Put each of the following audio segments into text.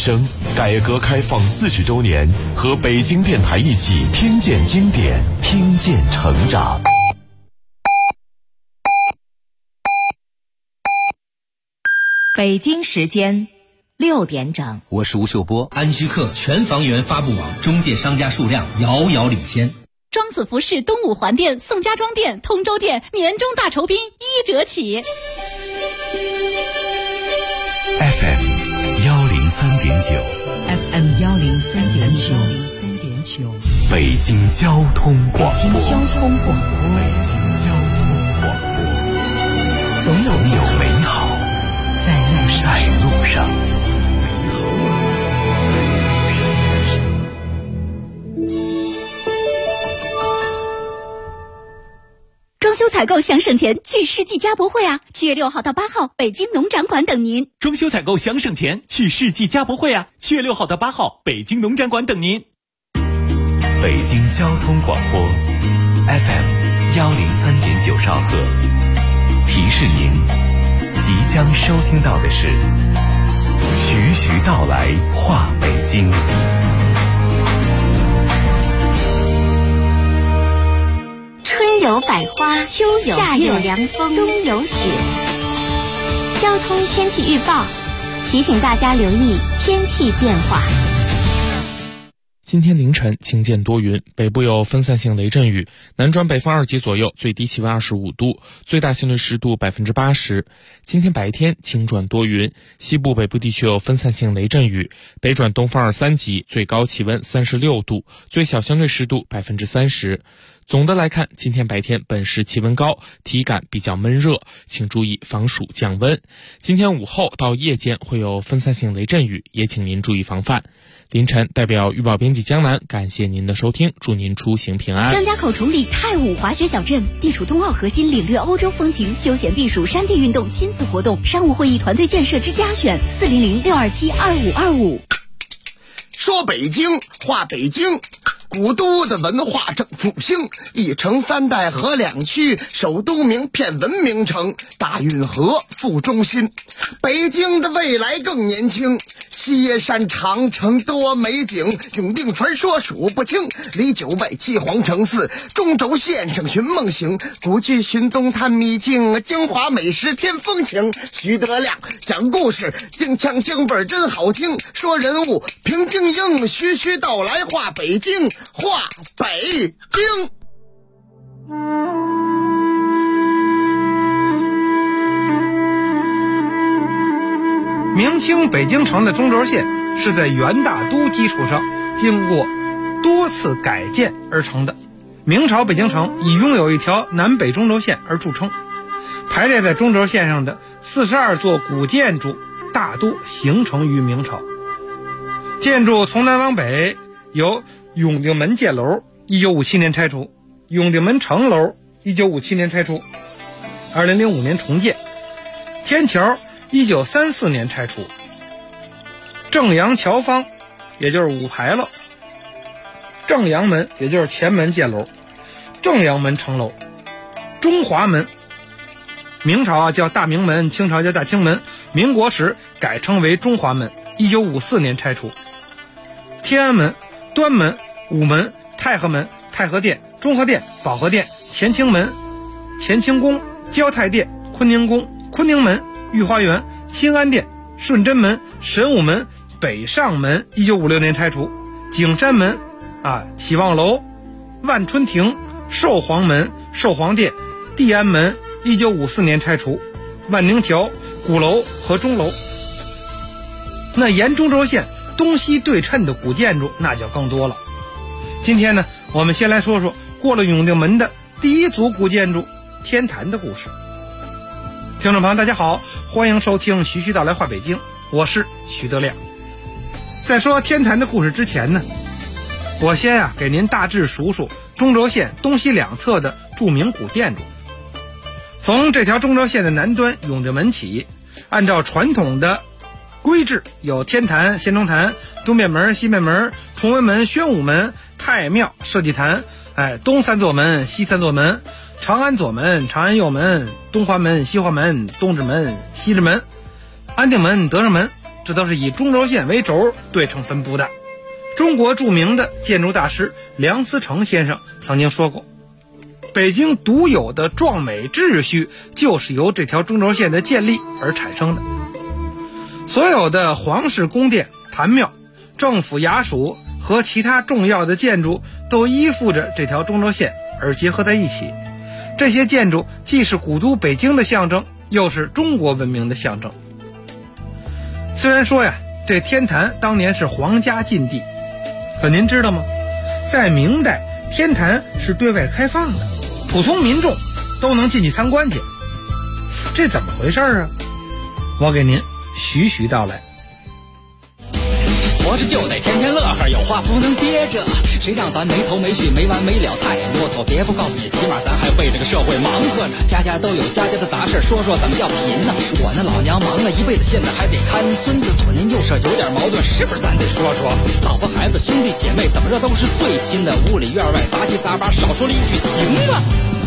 生改革开放40周年，和北京电台一起听见经典，听见成长。 北京时间6点整， 我是吴秀波。 安居客全房源发布网中介商家数量遥遥领先。 庄子服饰东五环店、宋家庄店、通州店年终大酬宾1折起。 FM 103.9 FM 103.9， 北京交通广播。 北京交通广播，总有美好在路上。 装修采购想省钱，去世纪家博会啊！7月6号到8号，北京农展馆等您。 装修采购想省钱，去世纪家博会啊！7月6号到8号，北京农展馆等您。 北京交通广播 FM 103.9兆赫，提示您即将收听到的是徐徐道来话北京。 春有百花，秋有夏有凉风，冬有雪。交通天气预报提醒大家留意天气变化。 今天凌晨晴间多云，北部有分散性雷阵雨，南转北风2级左右，最低气温25度，最大相对湿度80%。今天白天晴转多云，西部北部地区有分散性雷阵雨，北转东风2、3级，最高气温36度，最小相对湿度30%。总的来看，今天白天本市气温高，体感比较闷热，请注意防暑降温。今天午后到夜间会有分散性雷阵雨，也请您注意防范。凌晨代表预报编辑江南，感谢您的收听，祝您出行平安。 张家口崇礼太武滑雪小镇地处冬奥核心，领略欧洲风情，休闲避暑，山地运动，亲子活动，商务会议，团队建设之家选，400-627-2525。 说北京话北京，古都的文化正复兴，一城3代合2区，首都名片文明城，大运河副中心。北京的未来更年轻，西山长城多美景，永定传说数不清，离9外7皇城4，中轴线上寻梦行，古剧寻东探秘境，京华美食添风情。徐德亮讲故事，京腔京味真好听，说人物平京英，徐徐道来话北京，话北京。 明清北京城的中轴线是在元大都基础上经过多次改建而成的。明朝北京城以拥有一条南北中轴线而著称，排列在中轴线上的42座古建筑大多形成于明朝。建筑从南往北有永定门箭楼，1957年拆除；永定门城楼，1957年拆除；2005年重建；天桥1934年拆除；正阳桥坊，也就是5牌楼；正阳门，也就是前门箭楼；正阳门城楼；中华门，明朝叫大明门，清朝叫大清门，民国时改称为中华门，1954年拆除；天安门、端门、午门、太和门、太和殿、中和殿、保和殿、乾清门、乾清宫、交泰殿、坤宁宫、坤宁门、御花园、清安殿、顺贞门、神武门、北上门，1956年拆除；景山门启望楼、万春亭、寿皇门、寿皇殿、地安门，1954年拆除；万宁桥、鼓楼和钟楼。那沿中轴线东西对称的古建筑那就更多了。今天呢，我们先来说说过了永定门的第一组古建筑天坛的故事。听众朋友大家好，欢迎收听徐徐道来话北京，我是徐德亮。在说天坛的故事之前呢，我先给您大致数数中轴线东西两侧的著名古建筑。从这条中轴线的南端永定门起，按照传统的规制，有天坛、先中坛、东便门、西便门、崇文门、宣武门、太庙、社稷坛，东3座门，西3座门，长安左门、长安右门、东华门、西华门、东直门、西直门、安定门、德胜门、 这都是以中轴线为轴对称分布的。中国著名的建筑大师梁思成先生曾经说过，北京独有的壮美秩序就是由这条中轴线的建立而产生的。所有的皇室宫殿、坛庙、政府衙署和其他重要的建筑都依附着这条中轴线而结合在一起。这些建筑既是古都北京的象征，又是中国文明的象征。虽然说呀，这天坛当年是皇家禁地，可您知道吗？在明代，天坛是对外开放的，普通民众都能进去参观去。这怎么回事啊？我给您徐徐道来。 活着就得天天乐呵，有话不能憋着，谁让咱没头没绪没完没了太啰嗦。别不告诉你，起码咱还为这个社会忙活着，家家都有家家的杂事，说说怎么叫贫呢？我那老娘忙了一辈子，现在还得看孙子，左邻右舍有点矛盾，是不是咱得说说？老婆孩子兄弟姐妹怎么着都是最亲的，屋里院外杂七杂八，少说了一句行吗？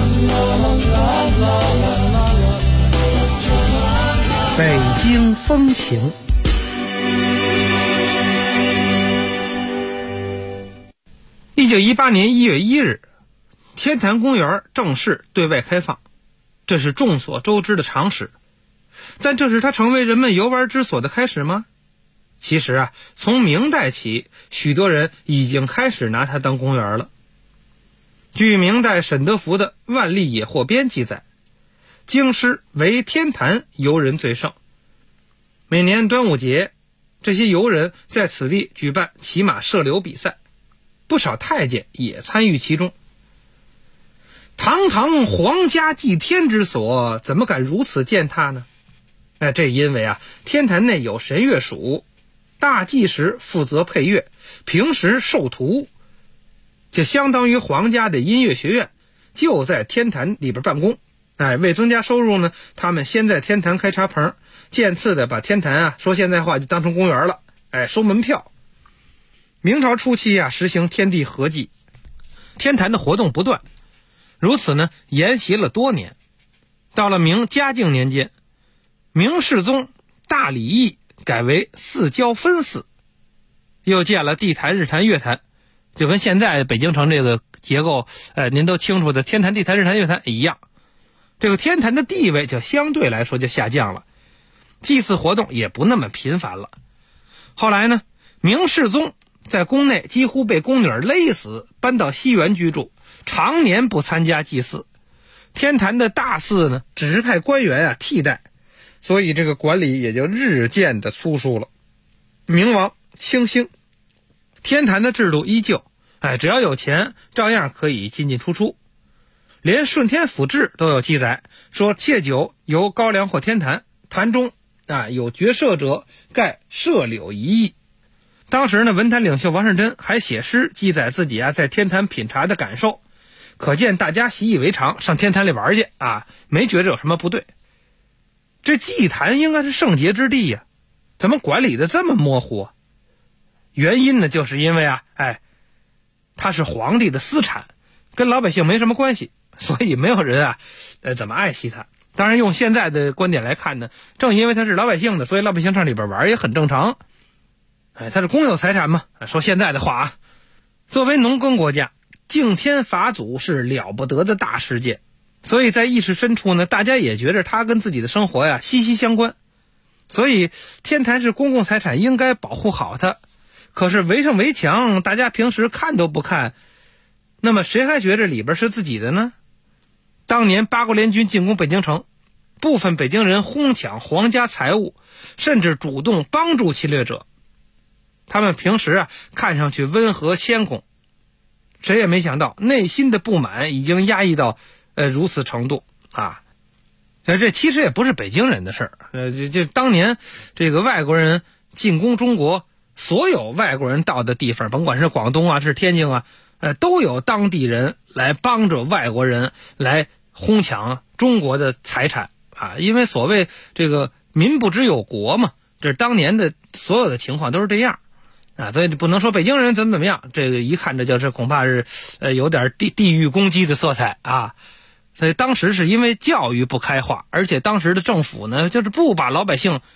北京风情。1918年1月1日，天坛公园正式对外开放，这是众所周知的常识。但这是它成为人们游玩之所的开始吗？其实啊，从明代起，许多人已经开始拿它当公园了。据明代沈德福的《万历野获编》记载，京师为天坛游人最盛。每年端午节，这些游人在此地举办骑马射流比赛，不少太监也参与其中。堂堂皇家祭天之所，怎么敢如此践踏呢？这因为啊，天坛内有神乐署，大祭时负责配乐，平时授徒，就相当于皇家的音乐学院，就在天坛里边办公。为增加收入呢，他们先在天坛开茶棚，渐次的把天坛说现在话就当成公园了，收门票。明朝初期实行天地合祭，天坛的活动不断，如此呢沿袭了多年。到了明嘉靖年间，明世宗大礼议改为四郊分寺，又建了地坛、日坛、月坛，就跟现在北京城这个结构您都清楚的天坛、地坛、日坛、月坛一样。这个天坛的地位就相对来说就下降了，祭祀活动也不那么频繁了。后来呢，明世宗在宫内几乎被宫女勒死，搬到西园居住，常年不参加祭祀。天坛的大祀呢，只是派官员替代，所以这个管理也就日渐的粗疏了。明王清兴，天坛的制度依旧，只要有钱，照样可以进进出出。连顺天府志都有记载，说借酒由高粱或天坛，坛中有绝射者，盖射柳1亿。当时呢，文坛领袖王善珍还写诗记载自己在天坛品茶的感受，可见大家习以为常，上天坛里玩去没觉得有什么不对。这祭坛应该是圣洁之地怎么管理的这么模糊原因呢，就是因为它是皇帝的私产，跟老百姓没什么关系，所以没有人怎么爱惜它。当然用现在的观点来看呢，正因为它是老百姓的，所以老百姓上里边玩也很正常。它是公有财产嘛，说现在的话作为农耕国家，敬天法祖是了不得的大事件，所以在意识深处呢，大家也觉得它跟自己的生活息息相关。所以天坛是公共财产，应该保护好它。可是围上围墙，大家平时看都不看，那么谁还觉得里边是自己的呢？当年八国联军进攻北京城，部分北京人哄抢皇家财物，甚至主动帮助侵略者。他们平时看上去温和谦恭，谁也没想到内心的不满已经压抑到如此程度这其实也不是北京人的事儿，就当年这个外国人进攻中国，所有外国人到的地方，甭管是广东是天津都有当地人来帮着外国人来哄抢中国的财产因为所谓这个民不知有国嘛，这当年的所有的情况都是这样所以不能说北京人怎么样，这个一看这就是恐怕是有点地域攻击的色彩所以当时是因为教育不开化，而且当时的政府呢，就是不把老百姓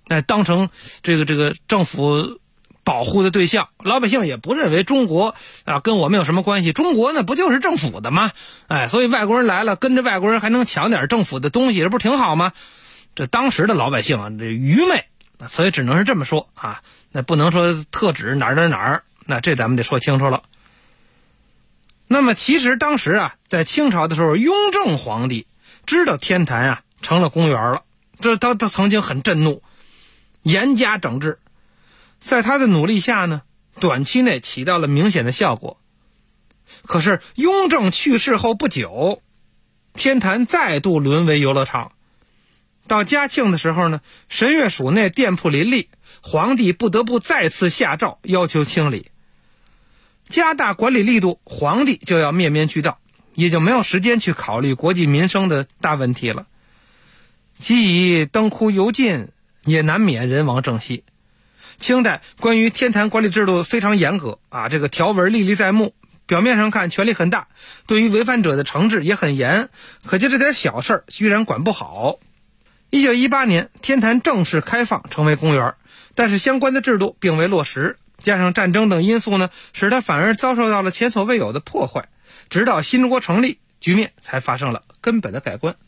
当成这个政府保护的对象。老百姓也不认为中国跟我们有什么关系，中国呢不就是政府的吗？所以外国人来了，跟着外国人还能抢点政府的东西，这不是挺好吗？这当时的老百姓这愚昧，所以只能是这么说那不能说特指哪儿，那这咱们得说清楚了。那么其实当时在清朝的时候，雍正皇帝知道天坛成了公园了，这他曾经很震怒，严加整治。在他的努力下呢，短期内起到了明显的效果。可是雍正去世后不久，天坛再度沦为游乐场。到嘉庆的时候呢，神乐署内店铺林立，皇帝不得不再次下诏要求清理。加大管理力度，皇帝就要面面俱到，也就没有时间去考虑国计民生的大问题了。既已灯枯油尽，也难免人亡政息。清代关于天坛管理制度非常严格这个条文历历在目，表面上看权力很大，对于违反者的惩治也很严，可就这点小事居然管不好。1918年，天坛正式开放成为公园，但是相关的制度并未落实，加上战争等因素呢，使它反而遭受到了前所未有的破坏。直到新中国成立，局面才发生了根本的改观。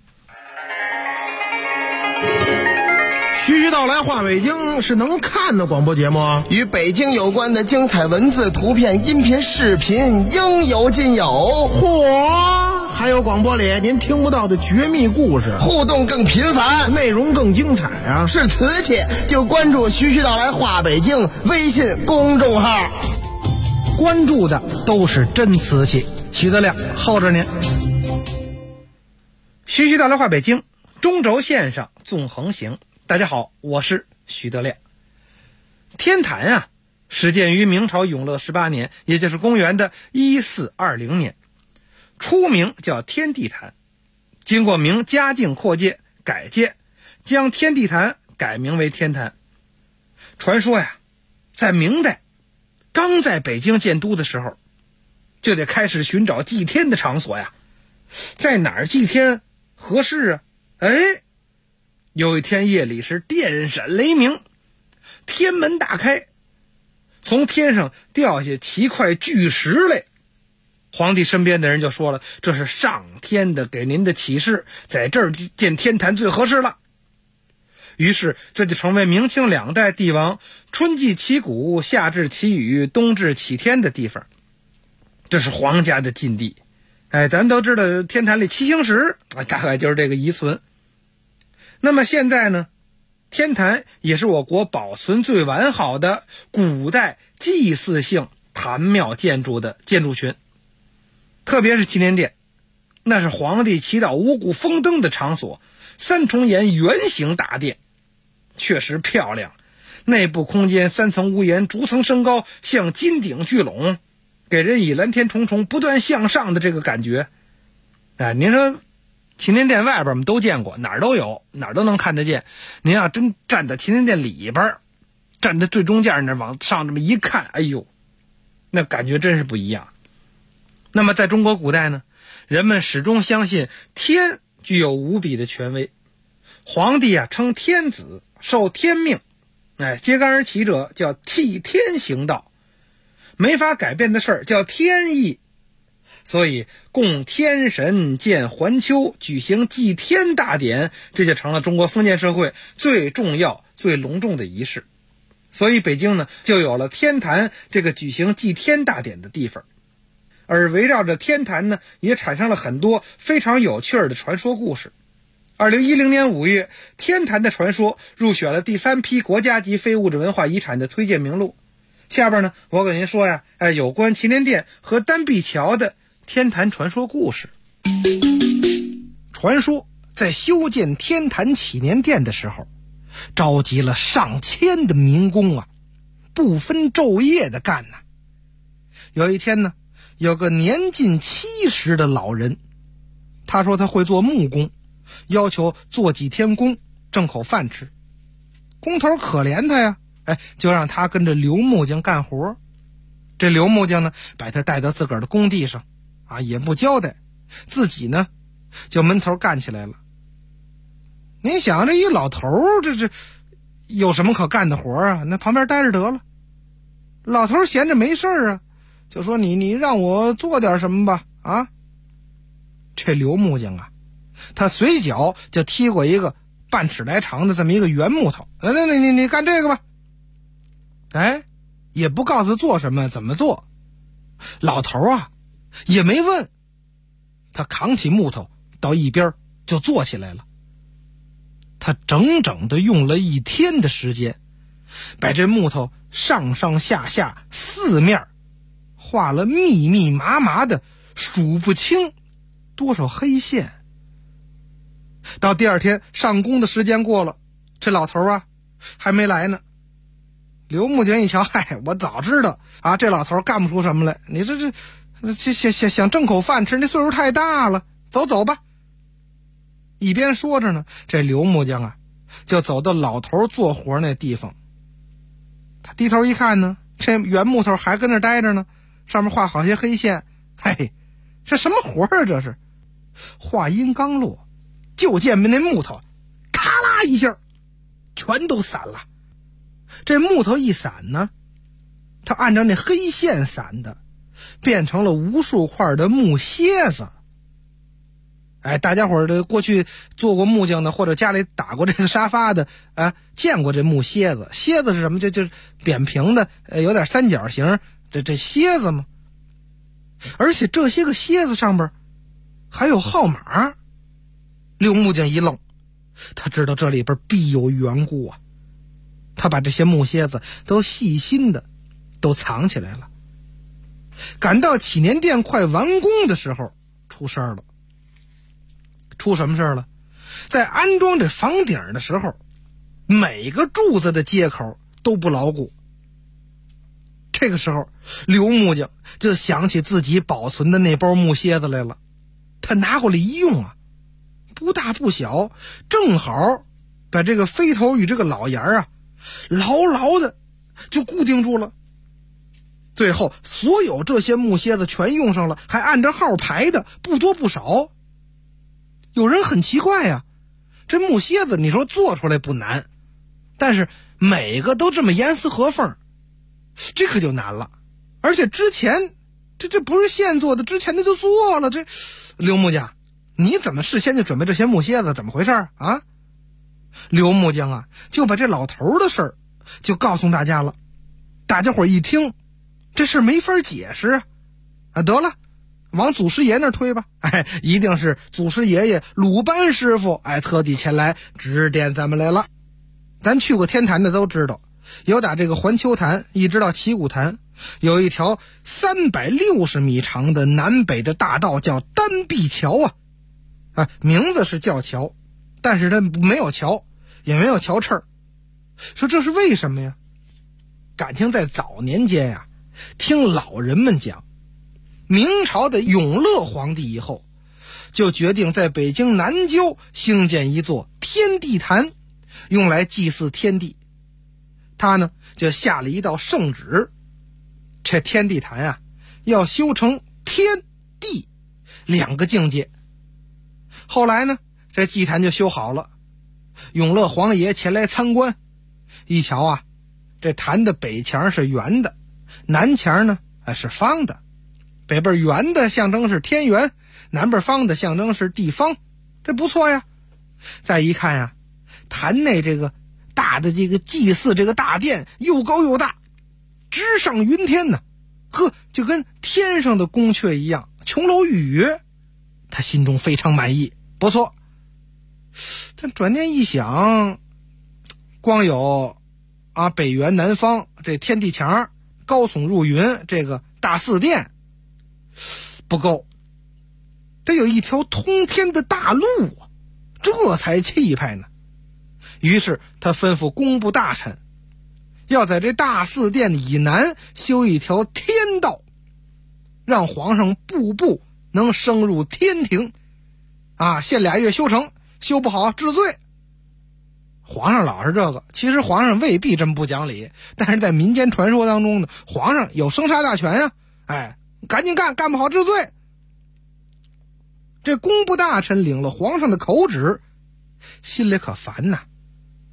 徐徐道来话北京是能看的广播节目， 与北京有关的精彩文字、图片、音频、视频应有尽有。 嚯！还有广播里您听不到的绝密故事， 互动更频繁， 内容更精彩是瓷器就关注徐徐道来话北京微信公众号， 关注的都是真瓷器。徐德亮候着您。徐徐道来话北京，中轴线上纵横行。大家好，我是徐德亮。天坛始建于明朝永乐18年，也就是公元的1420年，初名叫天地坛，经过明嘉靖扩建改建，将天地坛改名为天坛。传说在明代刚在北京建都的时候，就得开始寻找祭天的场所在哪儿祭天合适有一天夜里是电闪雷鸣，天门大开，从天上掉下7块巨石来。皇帝身边的人就说了，这是上天的给您的启示，在这儿建天坛最合适了。于是这就成为明清2代帝王春祭祈谷、夏至祈雨、冬至祈天的地方，这是皇家的禁地。咱们都知道天坛里7星石大概就是这个遗存。那么现在呢，天坛也是我国保存最完好的古代祭祀性坛庙建筑的建筑群。特别是祈年殿，那是皇帝祈祷五谷丰登的场所，3重檐圆形大殿，确实漂亮。内部空间3层屋檐，逐层升高，像金顶聚拢，给人以蓝天重重不断向上的这个感觉。您说祈年殿外边我们都见过，哪儿都有，哪儿都能看得见。您要真站在祈年殿里边，站在最中间那往上这么一看，哎呦，那感觉真是不一样。那么在中国古代呢，人们始终相信天具有无比的权威，皇帝称天子，受天命，揭竿而起者叫替天行道，没法改变的事儿叫天意。所以供天神建环丘，举行祭天大典，这就成了中国封建社会最重要最隆重的仪式。所以北京呢就有了天坛这个举行祭天大典的地方。而围绕着天坛呢，也产生了很多非常有趣的传说故事。2010年5月，天坛的传说入选了第3批国家级非物质文化遗产的推荐名录。下边呢，我给您说有关祈年殿和单臂桥的天坛传说故事。传说在修建天坛祈年殿的时候，召集了上千的民工不分昼夜的干有一天呢，有个年近70的老人，他说他会做木工，要求做几天工挣口饭吃。工头可怜他就让他跟着刘木匠干活。这刘木匠呢，把他带到自个儿的工地上也不交代，自己呢就闷头干起来了。您想这一老头这有什么可干的活啊？那旁边待着得了。老头闲着没事啊，就说你让我做点什么吧啊。这刘木匠啊，他随脚就踢过一个半尺来长的这么一个圆木头，你干这个吧。哎，也不告诉做什么怎么做。老头啊也没问，他扛起木头到一边就做起来了。他整整的用了1天的时间，把这木头上上下下4面画了密密麻麻的数不清多少黑线。到第2天上工的时间过了，这老头啊还没来呢。刘木匠一瞧，嗨，我早知道啊，这老头干不出什么来，你这想挣口饭吃，那岁数太大了，走吧。一边说着呢，这刘木匠啊就走到老头做活那地方。他低头一看呢，这圆木头还跟那待着呢，上面画好些黑线。嘿，这什么活啊这是？话音刚落，就见那木头咔啦一下全都散了。这木头一散呢，他按照那黑线散的，变成了无数块的木楔子。哎，大家伙儿过去做过木匠的，或者家里打过这个沙发的啊，见过这木楔子。楔子是什么？就是扁平的，有点三角形，这楔子嘛。而且这些个楔子上边还有号码。刘木匠一愣，他知道这里边必有缘故啊。他把这些木楔子都细心的都藏起来了。赶到祈年殿快完工的时候，出事儿了。出什么事儿了？在安装这房顶的时候，每个柱子的接口都不牢固。这个时候，刘木匠就想起自己保存的那包木楔子来了。他拿过来一用啊，不大不小，正好把这个飞头与这个老檐啊牢牢的就固定住了。最后所有这些木楔子全用上了，还按着号排的，不多不少。有人很奇怪呀，这木楔子你说做出来不难，但是每个都这么严丝合缝，这可就难了。而且之前这不是现做的，之前的就做了。这刘木匠，你怎么事先就准备这些木楔子？怎么回事啊？刘木匠啊就把这老头的事儿就告诉大家了。大家伙一听，这事没法解释啊，得了，往祖师爷那儿推吧。哎，一定是祖师爷爷鲁班师傅特地前来指点咱们来了。咱去过天坛的都知道，有打这个环球坛一直到旗鼓坛，有一条360米长的南北的大道，叫单壁桥啊，名字是叫桥，但是它没有桥，也没有桥翅。说这是为什么呀？感情在早年间呀，听老人们讲，明朝的永乐皇帝以后就决定在北京南郊兴建一座天地坛，用来祭祀天地。他呢就下了一道圣旨，这天地坛啊要修成天地2个境界。后来呢这祭坛就修好了，永乐皇爷前来参观，一瞧啊，这坛的北墙是圆的，南墙呢是方的，北边圆的象征是天圆，南边方的象征是地方，这不错呀。再一看呀，坛内这个大的这个祭祀这个大殿又高又大，直上云天呢，呵，就跟天上的宫阙一样，琼楼玉宇。他心中非常满意，不错。但转念一想，光有北圆南方这天地墙高耸入云，这个大祀殿不够，得有一条通天的大路啊，这才气派呢。于是他吩咐工部大臣，要在这大祀殿以南修一条天道，让皇上步步能升入天庭限2月修成，修不好治罪。皇上老是这个，其实皇上未必真不讲理，但是在民间传说当中呢，皇上有生杀大权呀，赶紧干，干不好治罪。这工部大臣领了皇上的口旨，心里可烦呐。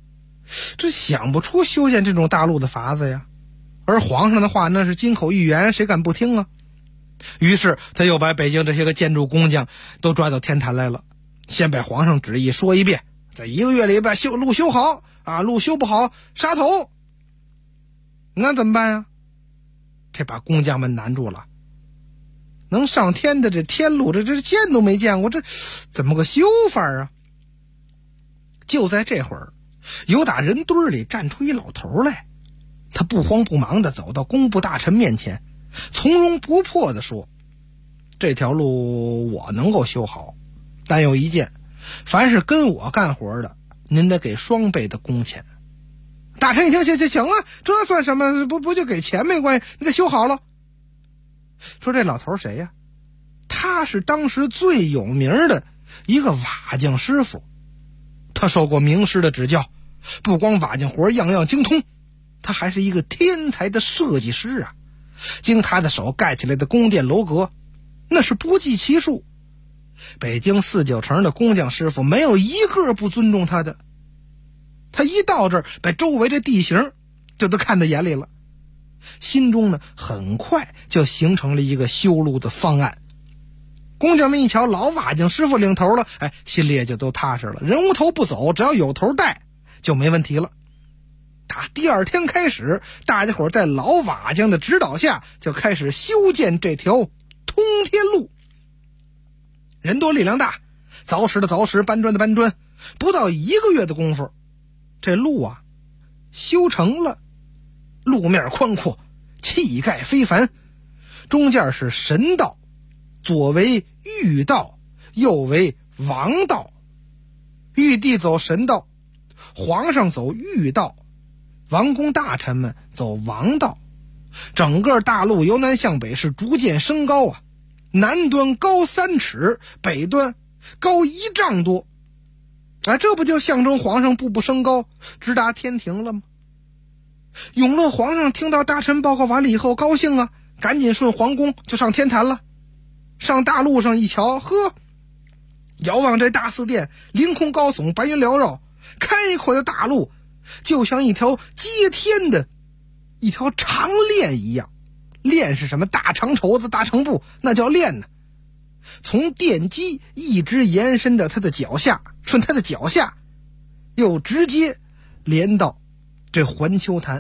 这想不出修建这种大路的法子呀。而皇上的话那是金口玉言，谁敢不听啊？于是他又把北京这些个建筑工匠都抓到天坛来了，先把皇上旨意说一遍，在1个月里把路修好啊，路修不好杀头。那怎么办呀？这把工匠们难住了，能上天的这天路，这见都没见过，这怎么个修法啊？就在这会儿，有打人堆里站出一老头来，他不慌不忙地走到工部大臣面前，从容不迫地说：这条路我能够修好，但有一件，凡是跟我干活的，您得给双倍的工钱。大臣一听，行啊，这算什么？不就给钱没关系，你得修好了。说这老头谁呀？他是当时最有名的一个瓦匠师傅，他受过名师的指教，不光瓦匠活样样精通，他还是一个天才的设计师啊！经他的手盖起来的宫殿楼阁，那是不计其数。北京4、9城的工匠师傅没有一个不尊重他的。他一到这儿，把周围的地形就都看在眼里了，心中呢很快就形成了一个修路的方案。工匠们一瞧老瓦匠师傅领头了，心里也就都踏实了，人无头不走，只要有头带就没问题了。打第2天开始，大家伙在老瓦匠的指导下就开始修建这条通天路。人多力量大，凿石的凿石，搬砖的搬砖，不到1个月的功夫，这路啊修成了。路面宽阔，气概非凡，中间是神道，左为御道，右为王道。玉帝走神道，皇上走御道，王公大臣们走王道。整个大路由南向北是逐渐升高啊，南端高3尺，北端高1丈多。这不就象征皇上步步升高，直达天庭了吗？永乐皇上听到大臣报告完了以后高兴啊，赶紧顺皇宫就上天坛了。上大路上一瞧，遥望这大祀殿，凌空高耸，白云缭绕，开阔的大路就像一条接天的一条长链一样。链是什么？大长绸子，大长布，那叫链呢。从殿基一直延伸到他的脚下，顺他的脚下又直接连到这环球坛。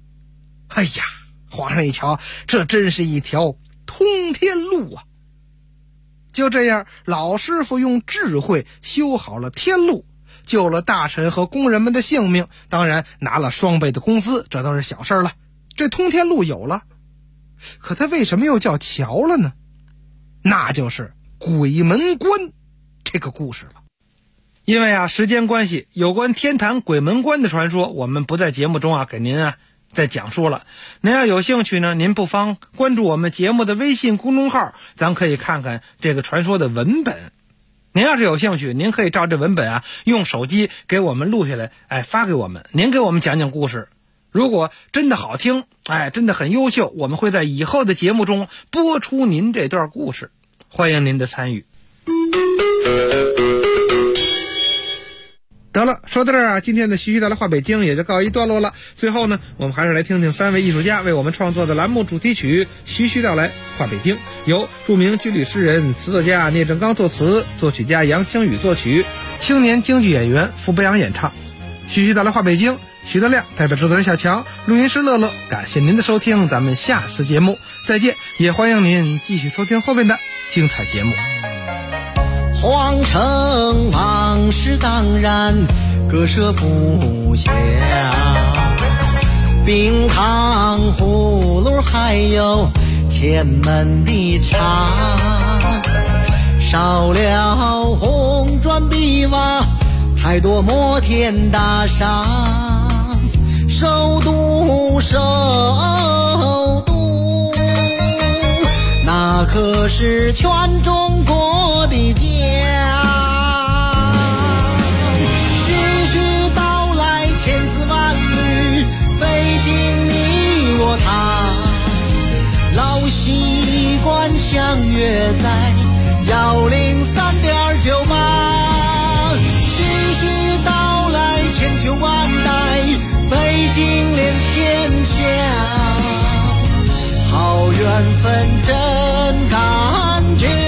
皇上一瞧，这真是一条通天路啊！就这样，老师傅用智慧修好了天路，救了大臣和工人们的性命，当然拿了双倍的工资，这都是小事了。这通天路有了，可他为什么又叫桥了呢？那就是鬼门关这个故事了。因为时间关系，有关天坛鬼门关的传说，我们不在节目中给您再讲述了。您要有兴趣呢，您不妨关注我们节目的微信公众号，咱可以看看这个传说的文本。您要是有兴趣，您可以照这文本用手机给我们录下来，发给我们，您给我们讲讲故事。如果真的好听，真的很优秀，我们会在以后的节目中播出您这段故事，欢迎您的参与。得了，说到这儿今天的徐徐带来话北京也就告一段落了。最后呢，我们还是来听听3位艺术家为我们创作的栏目主题曲《徐徐道来话北京》，由著名军旅诗人、词作家聂正刚作词，作曲家杨清宇作曲，青年京剧演员傅北阳演唱。徐徐道来话北京，徐德亮代表制作人小强，录音师乐乐，感谢您的收听，咱们下次节目再见，也欢迎您继续收听后面的精彩节目。 皇城往事当然割舍不下，冰糖葫芦还有前门的茶，少了红砖碧瓦，太多摩天大厦，首都那可是全中国的家。徐徐道来千丝万缕，北京你我他，老习惯相约在103.98。徐徐道来千秋万代， 金连天下，好缘分真感觉，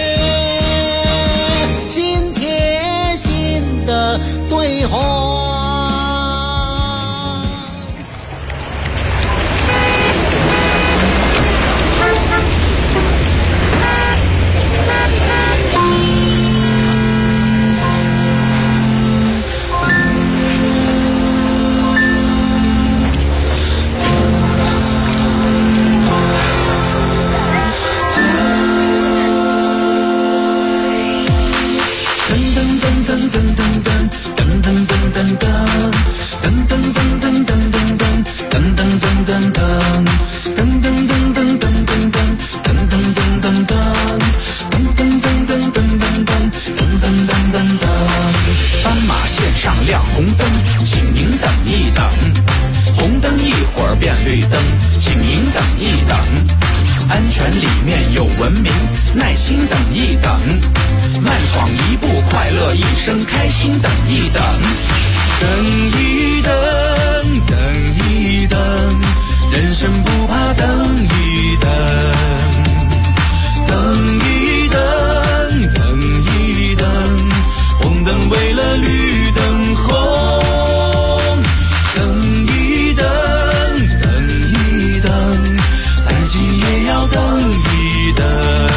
心贴心的对话。 斑马线上亮红灯，请您等一等。红灯一会儿变绿灯，请您等一等。安全里面有文明，耐心等一等。慢闯一步，快乐一生，开心等一等。等一等，等一等，人生不怕等一等。等一等，等一等，红灯为了绿灯红。等一等，等一等，再急也要等一等。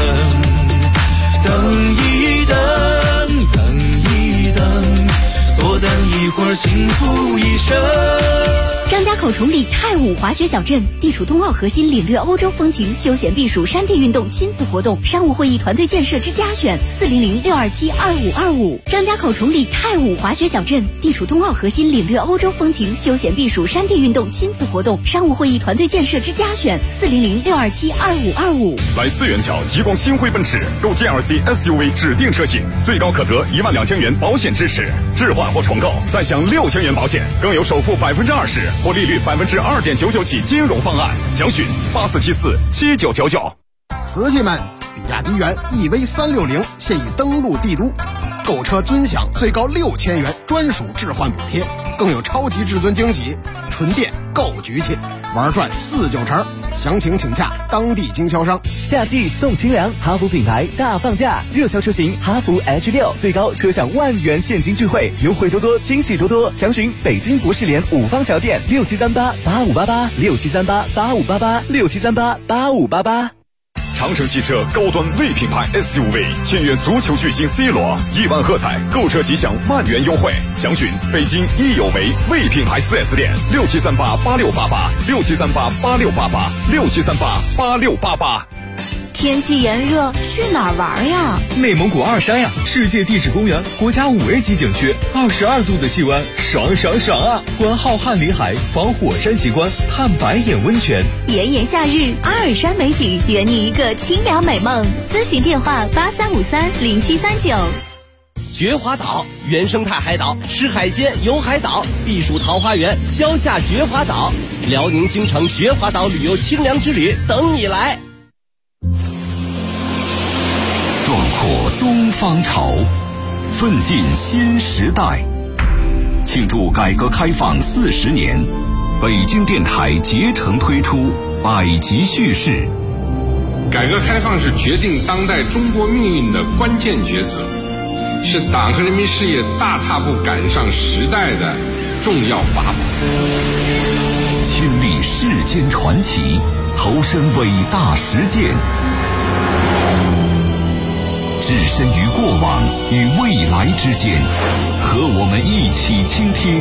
等一等，等一等，多等一会儿，幸福一生。 张家口崇礼太武滑雪小镇，地处冬奥核心，领略欧洲风情，休闲避暑，山地运动，亲子活动，商务会议，团队建设之家选，400-627-2525。张家口崇礼太武滑雪小镇，地处冬奥核心，领略欧洲风情，休闲避暑，山地运动，亲子活动，商务会议，团队建设之家选，400-627-2525。 来四元桥极光新辉奔驰购 GLC SUV 指定车型，最高可得12000元保险支持，置换或重购再享6000元保险，更有首付20%或利率2.99%起金融方案。详询84747999。 瓷器们，比亚迪元 EV360现已登陆帝都，购车尊享最高6000元专属置换补贴，更有超级至尊惊喜，纯电够局气，玩转49成。详情请洽当地经销商。 夏季送清凉，哈弗品牌大放价，热销车型哈弗 H6最高可享10000元现金钜惠，优惠多多，惊喜多多。详询北京国士联五方桥店67388588，67388588，67388588。 长城汽车高端微品牌 SUV 签约足球巨星 C 罗，1万喝彩，购车即享10000元优惠。详询北京益友维微品牌 4S 店67388688，67388688，67388688。 天气炎热，去哪儿玩呀？ 内蒙古二山呀，世界地质公园国家5A级景区，22度的气温，爽爽爽啊！观浩瀚林海，访火山奇观，探白眼温泉。 炎炎夏日，阿尔山美景，圆你一个清凉美梦。咨询电话83530739。 绝华岛原生态海岛，吃海鲜游海岛，避暑桃花源消夏绝华岛，辽宁兴城绝华岛旅游清凉之旅等你来。 壮阔东方潮，奋进新时代。庆祝改革开放40年，北京电台竭诚推出百集叙事。 改革开放是决定当代中国命运的关键抉择，是党和人民事业大踏步赶上时代的重要法宝。 亲历世间传奇，投身伟大实践，置身于过往与未来之间，和我们一起倾听